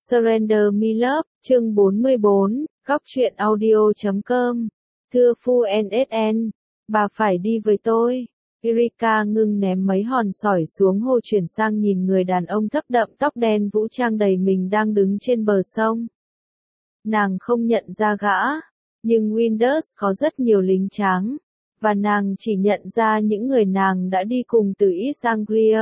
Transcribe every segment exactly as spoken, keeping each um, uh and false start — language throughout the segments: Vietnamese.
Surrender Me Love, chương bốn mươi bốn, góc truyện audio chấm com. Thưa Phu en ét en, bà phải đi với tôi. Erika ngưng ném mấy hòn sỏi xuống hồ chuyển sang nhìn người đàn ông thấp đậm tóc đen vũ trang đầy mình đang đứng trên bờ sông. Nàng không nhận ra gã, nhưng Windus có rất nhiều lính tráng, và nàng chỉ nhận ra những người nàng đã đi cùng từ East Anglia.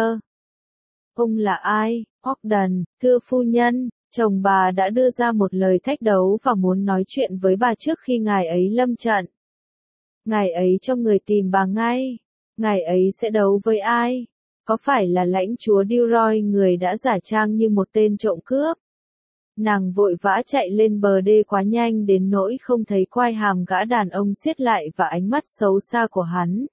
Ông là ai? Ogden, thưa phu nhân, chồng bà đã đưa ra một lời thách đấu và muốn nói chuyện với bà trước khi ngài ấy lâm trận. Ngài ấy cho người tìm bà ngay. Ngài ấy sẽ đấu với ai? Có phải là lãnh chúa Gilroy, người đã giả trang như một tên trộm cướp? Nàng vội vã chạy lên bờ đê quá nhanh đến nỗi không thấy quai hàm gã đàn ông siết lại và ánh mắt xấu xa của hắn.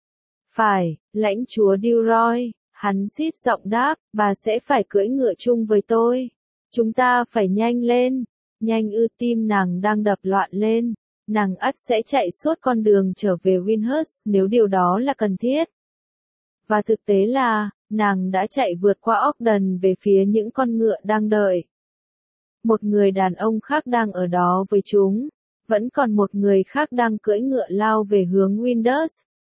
Phải, lãnh chúa Gilroy, hắn xít giọng đáp, bà sẽ phải cưỡi ngựa chung với tôi. Chúng ta phải nhanh lên. Nhanh ư, tim nàng đang đập loạn lên. Nàng ắt sẽ chạy suốt con đường trở về Windhurst nếu điều đó là cần thiết. Và thực tế là, nàng đã chạy vượt qua Ogden về phía những con ngựa đang đợi. Một người đàn ông khác đang ở đó với chúng, vẫn còn một người khác đang cưỡi ngựa lao về hướng Windhurst.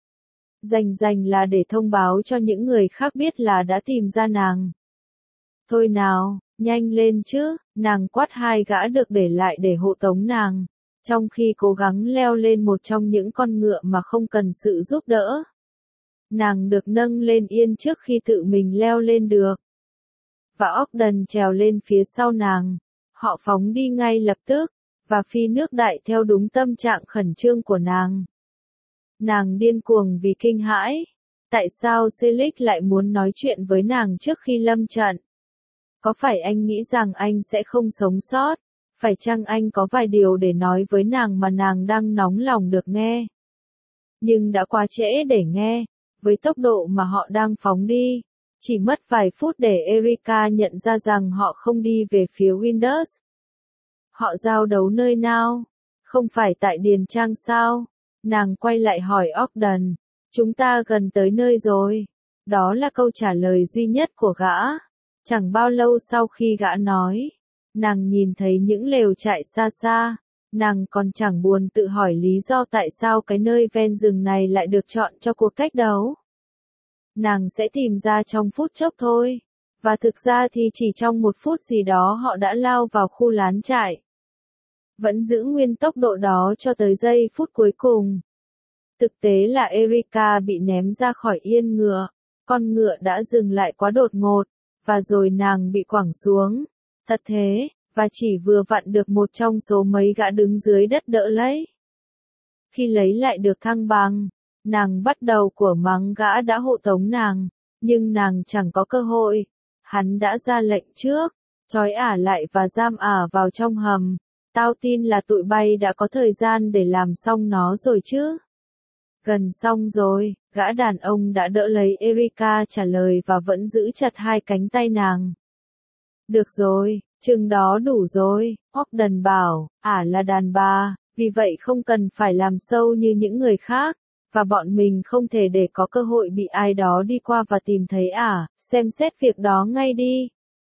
Dành dành là để thông báo cho những người khác biết là đã tìm ra nàng. Thôi nào, nhanh lên chứ, nàng quát hai gã được để lại để hộ tống nàng, trong khi cố gắng leo lên một trong những con ngựa mà không cần sự giúp đỡ. Nàng được nâng lên yên trước khi tự mình leo lên được. Và Ogden trèo lên phía sau nàng. Họ phóng đi ngay lập tức, và phi nước đại theo đúng tâm trạng khẩn trương của nàng. Nàng điên cuồng vì kinh hãi. Tại sao Selig lại muốn nói chuyện với nàng trước khi lâm trận? Có phải anh nghĩ rằng anh sẽ không sống sót? Phải chăng anh có vài điều để nói với nàng mà nàng đang nóng lòng được nghe? Nhưng đã quá trễ để nghe. Với tốc độ mà họ đang phóng đi, chỉ mất vài phút để Erika nhận ra rằng họ không đi về phía Windhurst. Họ giao đấu nơi nào? Không phải tại Điền Trang sao? Nàng quay lại hỏi Ogden. Chúng ta gần tới nơi rồi. Đó là câu trả lời duy nhất của gã. Chẳng bao lâu sau khi gã nói, nàng nhìn thấy những lều trại xa xa. Nàng còn chẳng buồn tự hỏi lý do tại sao cái nơi ven rừng này lại được chọn cho cuộc thách đấu. Nàng sẽ tìm ra trong phút chốc thôi. Và thực ra thì chỉ trong một phút gì đó họ đã lao vào khu lán trại. Vẫn giữ nguyên tốc độ đó cho tới giây phút cuối cùng. Thực tế là Erika bị ném ra khỏi yên ngựa. Con ngựa đã dừng lại quá đột ngột, và rồi nàng bị quẳng xuống. Thật thế, và chỉ vừa vặn được một trong số mấy gã đứng dưới đất đỡ lấy. Khi lấy lại được thăng bằng, nàng bắt đầu của mắng gã đã hộ tống nàng, nhưng nàng chẳng có cơ hội. Hắn đã ra lệnh trước, trói ả lại và giam ả vào trong hầm. Tao tin là tụi bay đã có thời gian để làm xong nó rồi chứ. Gần xong rồi, gã đàn ông đã đỡ lấy Erika trả lời và vẫn giữ chặt hai cánh tay nàng. Được rồi, chừng đó đủ rồi, Ogden bảo, ả là đàn bà, vì vậy không cần phải làm sâu như những người khác, và bọn mình không thể để có cơ hội bị ai đó đi qua và tìm thấy ả, xem xét việc đó ngay đi.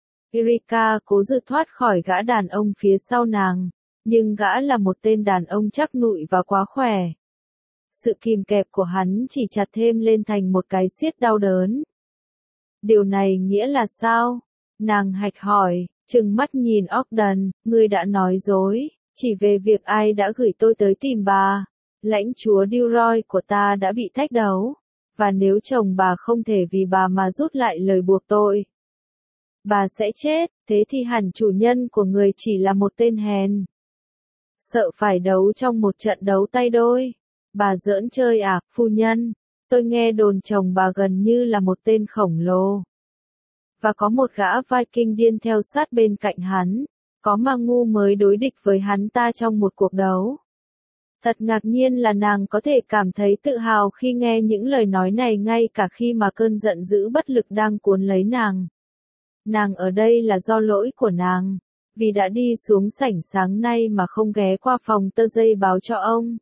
Erika cố rượt thoát khỏi gã đàn ông phía sau nàng, nhưng gã là một tên đàn ông chắc nụi và quá khỏe. Sự kìm kẹp của hắn chỉ chặt thêm lên thành một cái siết đau đớn. Điều này nghĩa là sao? Nàng hạch hỏi, trừng mắt nhìn Ogden, ngươi đã nói dối, chỉ về việc ai đã gửi tôi tới tìm bà. Lãnh chúa Gilroy của ta đã bị thách đấu, và nếu chồng bà không thể vì bà mà rút lại lời buộc tội, bà sẽ chết, thế thì hẳn chủ nhân của người chỉ là một tên hèn. Sợ phải đấu trong một trận đấu tay đôi. Bà giỡn chơi à, phu nhân? Tôi nghe đồn chồng bà gần như là một tên khổng lồ. Và có một gã Viking điên theo sát bên cạnh hắn. Có mà ngu mới đối địch với hắn ta trong một cuộc đấu. Thật ngạc nhiên là nàng có thể cảm thấy tự hào khi nghe những lời nói này ngay cả khi mà cơn giận dữ bất lực đang cuốn lấy nàng. Nàng ở đây là do lỗi của nàng, vì đã đi xuống sảnh sáng nay mà không ghé qua phòng tơ dây báo cho ông.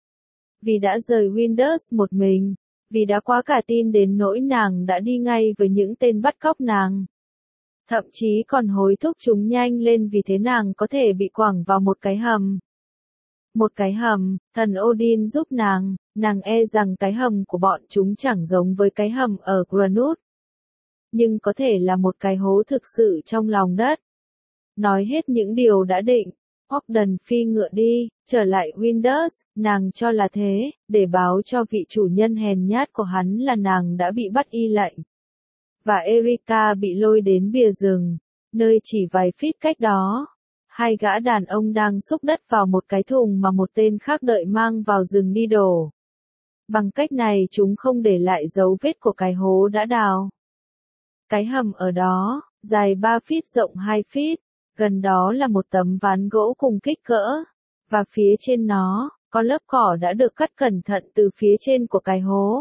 Vì đã rời Windhurst một mình, vì đã quá cả tin đến nỗi nàng đã đi ngay với những tên bắt cóc nàng. Thậm chí còn hối thúc chúng nhanh lên vì thế nàng có thể bị quẳng vào một cái hầm. Một cái hầm, thần Odin giúp nàng, nàng e rằng cái hầm của bọn chúng chẳng giống với cái hầm ở Granut. Nhưng có thể là một cái hố thực sự trong lòng đất. Nói hết những điều đã định, Ogden phi ngựa đi, trở lại Windus, nàng cho là thế, để báo cho vị chủ nhân hèn nhát của hắn là nàng đã bị bắt y lệnh. Và Erika bị lôi đến bìa rừng, nơi chỉ vài feet cách đó. Hai gã đàn ông đang xúc đất vào một cái thùng mà một tên khác đợi mang vào rừng đi đổ. Bằng cách này chúng không để lại dấu vết của cái hố đã đào. Cái hầm ở đó, dài ba feet rộng hai feet, gần đó là một tấm ván gỗ cùng kích cỡ, và phía trên nó, có lớp cỏ đã được cắt cẩn thận từ phía trên của cái hố.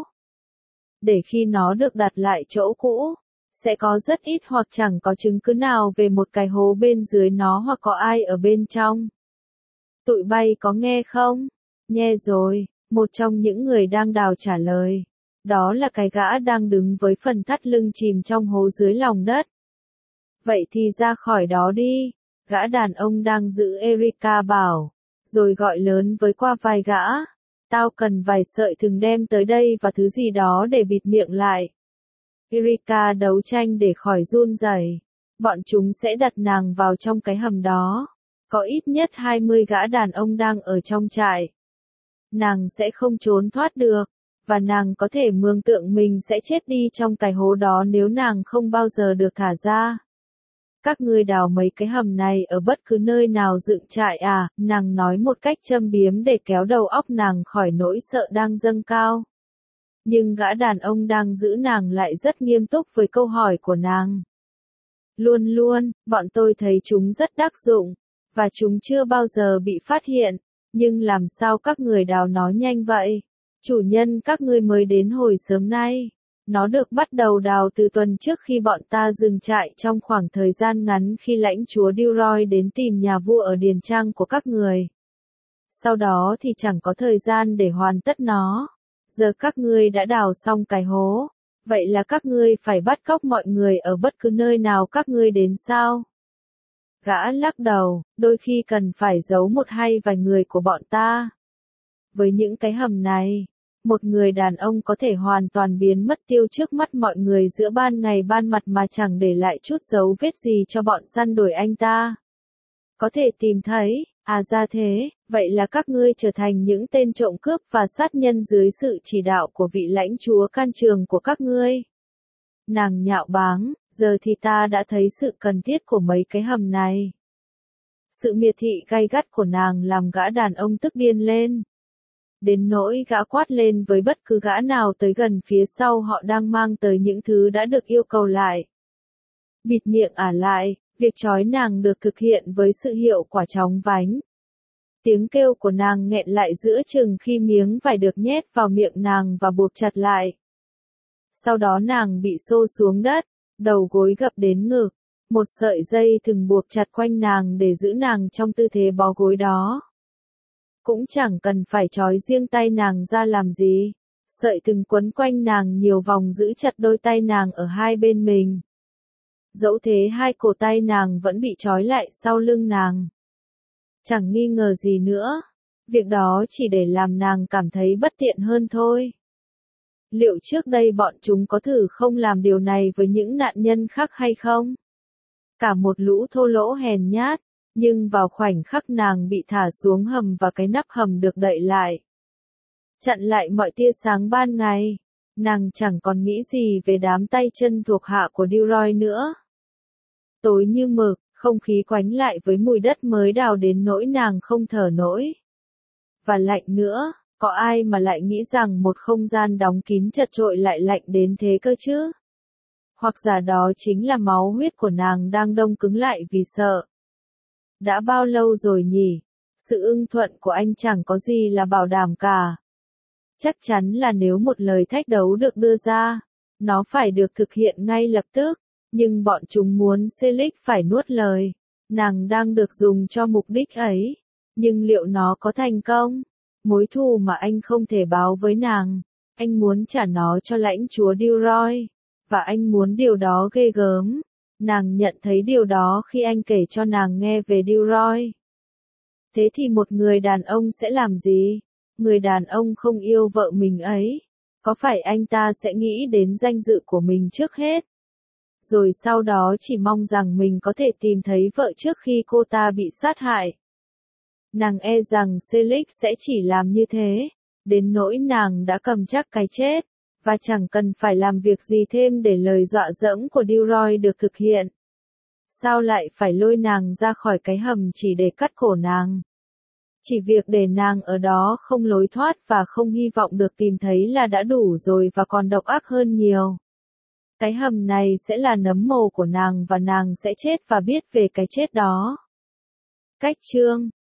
Để khi nó được đặt lại chỗ cũ, sẽ có rất ít hoặc chẳng có chứng cứ nào về một cái hố bên dưới nó hoặc có ai ở bên trong. Tụi bay có nghe không? Nghe rồi, một trong những người đang đào trả lời. Đó là cái gã đang đứng với phần thắt lưng chìm trong hố dưới lòng đất. Vậy thì ra khỏi đó đi, gã đàn ông đang giữ Erika bảo, rồi gọi lớn với qua vai gã. Tao cần vài sợi thừng đem tới đây và thứ gì đó để bịt miệng lại. Erika đấu tranh để khỏi run rẩy. Bọn chúng sẽ đặt nàng vào trong cái hầm đó. Có ít nhất hai mươi gã đàn ông đang ở trong trại. Nàng sẽ không trốn thoát được, và nàng có thể mường tượng mình sẽ chết đi trong cái hố đó nếu nàng không bao giờ được thả ra. Các ngươi đào mấy cái hầm này ở bất cứ nơi nào dựng trại à, nàng nói một cách châm biếm để kéo đầu óc nàng khỏi nỗi sợ đang dâng cao. Nhưng gã đàn ông đang giữ nàng lại rất nghiêm túc với câu hỏi của nàng. Luôn luôn, bọn tôi thấy chúng rất đắc dụng, và chúng chưa bao giờ bị phát hiện, nhưng làm sao các người đào nó nhanh vậy? Chủ nhân các ngươi mới đến hồi sớm nay. Nó được bắt đầu đào từ tuần trước khi bọn ta dừng trại trong khoảng thời gian ngắn khi lãnh chúa Dilroy đến tìm nhà vua ở điền trang của các người. Sau đó thì chẳng có thời gian để hoàn tất nó. Giờ các ngươi đã đào xong cái hố. Vậy là các ngươi phải bắt cóc mọi người ở bất cứ nơi nào các ngươi đến sao? Gã lắc đầu, đôi khi cần phải giấu một hay vài người của bọn ta. Với những cái hầm này, một người đàn ông có thể hoàn toàn biến mất tiêu trước mắt mọi người giữa ban ngày ban mặt mà chẳng để lại chút dấu vết gì cho bọn săn đuổi anh ta. Có thể tìm thấy, à ra thế, vậy là các ngươi trở thành những tên trộm cướp và sát nhân dưới sự chỉ đạo của vị lãnh chúa can trường của các ngươi. Nàng nhạo báng, giờ thì ta đã thấy sự cần thiết của mấy cái hầm này. Sự miệt thị gay gắt của nàng làm gã đàn ông tức điên lên. Đến nỗi gã quát lên với bất cứ gã nào tới gần phía sau họ đang mang tới những thứ đã được yêu cầu lại. Bịt miệng ả lại, việc trói nàng được thực hiện với sự hiệu quả chóng vánh. Tiếng kêu của nàng nghẹn lại giữa chừng khi miếng vải được nhét vào miệng nàng và buộc chặt lại. Sau đó nàng bị xô xuống đất, đầu gối gập đến ngực, một sợi dây thừng buộc chặt quanh nàng để giữ nàng trong tư thế bó gối đó. Cũng chẳng cần phải trói riêng tay nàng ra làm gì. Sợi thừng quấn quanh nàng nhiều vòng giữ chặt đôi tay nàng ở hai bên mình. Dẫu thế hai cổ tay nàng vẫn bị trói lại sau lưng nàng. Chẳng nghi ngờ gì nữa. Việc đó chỉ để làm nàng cảm thấy bất tiện hơn thôi. Liệu trước đây bọn chúng có thử không làm điều này với những nạn nhân khác hay không? Cả một lũ thô lỗ hèn nhát. Nhưng vào khoảnh khắc nàng bị thả xuống hầm và cái nắp hầm được đậy lại. Chặn lại mọi tia sáng ban ngày. Nàng chẳng còn nghĩ gì về đám tay chân thuộc hạ của Dilroy nữa. Tối như mực, không khí quánh lại với mùi đất mới đào đến nỗi nàng không thở nổi. Và lạnh nữa, có ai mà lại nghĩ rằng một không gian đóng kín chật chội lại lạnh đến thế cơ chứ? Hoặc giả đó chính là máu huyết của nàng đang đông cứng lại vì sợ. Đã bao lâu rồi nhỉ? Sự ưng thuận của anh chẳng có gì là bảo đảm cả. Chắc chắn là nếu một lời thách đấu được đưa ra, nó phải được thực hiện ngay lập tức, nhưng bọn chúng muốn Selig phải nuốt lời. Nàng đang được dùng cho mục đích ấy, nhưng liệu nó có thành công? Mối thù mà anh không thể báo với nàng, anh muốn trả nó cho lãnh chúa Dilroy, và anh muốn điều đó ghê gớm. Nàng nhận thấy điều đó khi anh kể cho nàng nghe về Dilroy. Thế thì một người đàn ông sẽ làm gì? Người đàn ông không yêu vợ mình ấy. Có phải anh ta sẽ nghĩ đến danh dự của mình trước hết? Rồi sau đó chỉ mong rằng mình có thể tìm thấy vợ trước khi cô ta bị sát hại. Nàng e rằng Felix sẽ chỉ làm như thế, đến nỗi nàng đã cầm chắc cái chết, và chẳng cần phải làm việc gì thêm để lời dọa dẫm của Dilroy được thực hiện. Sao lại phải lôi nàng ra khỏi cái hầm chỉ để cắt cổ nàng? Chỉ việc để nàng ở đó không lối thoát và không hy vọng được tìm thấy là đã đủ rồi và còn độc ác hơn nhiều. Cái hầm này sẽ là nấm mồ của nàng và nàng sẽ chết và biết về cái chết đó. Cách chương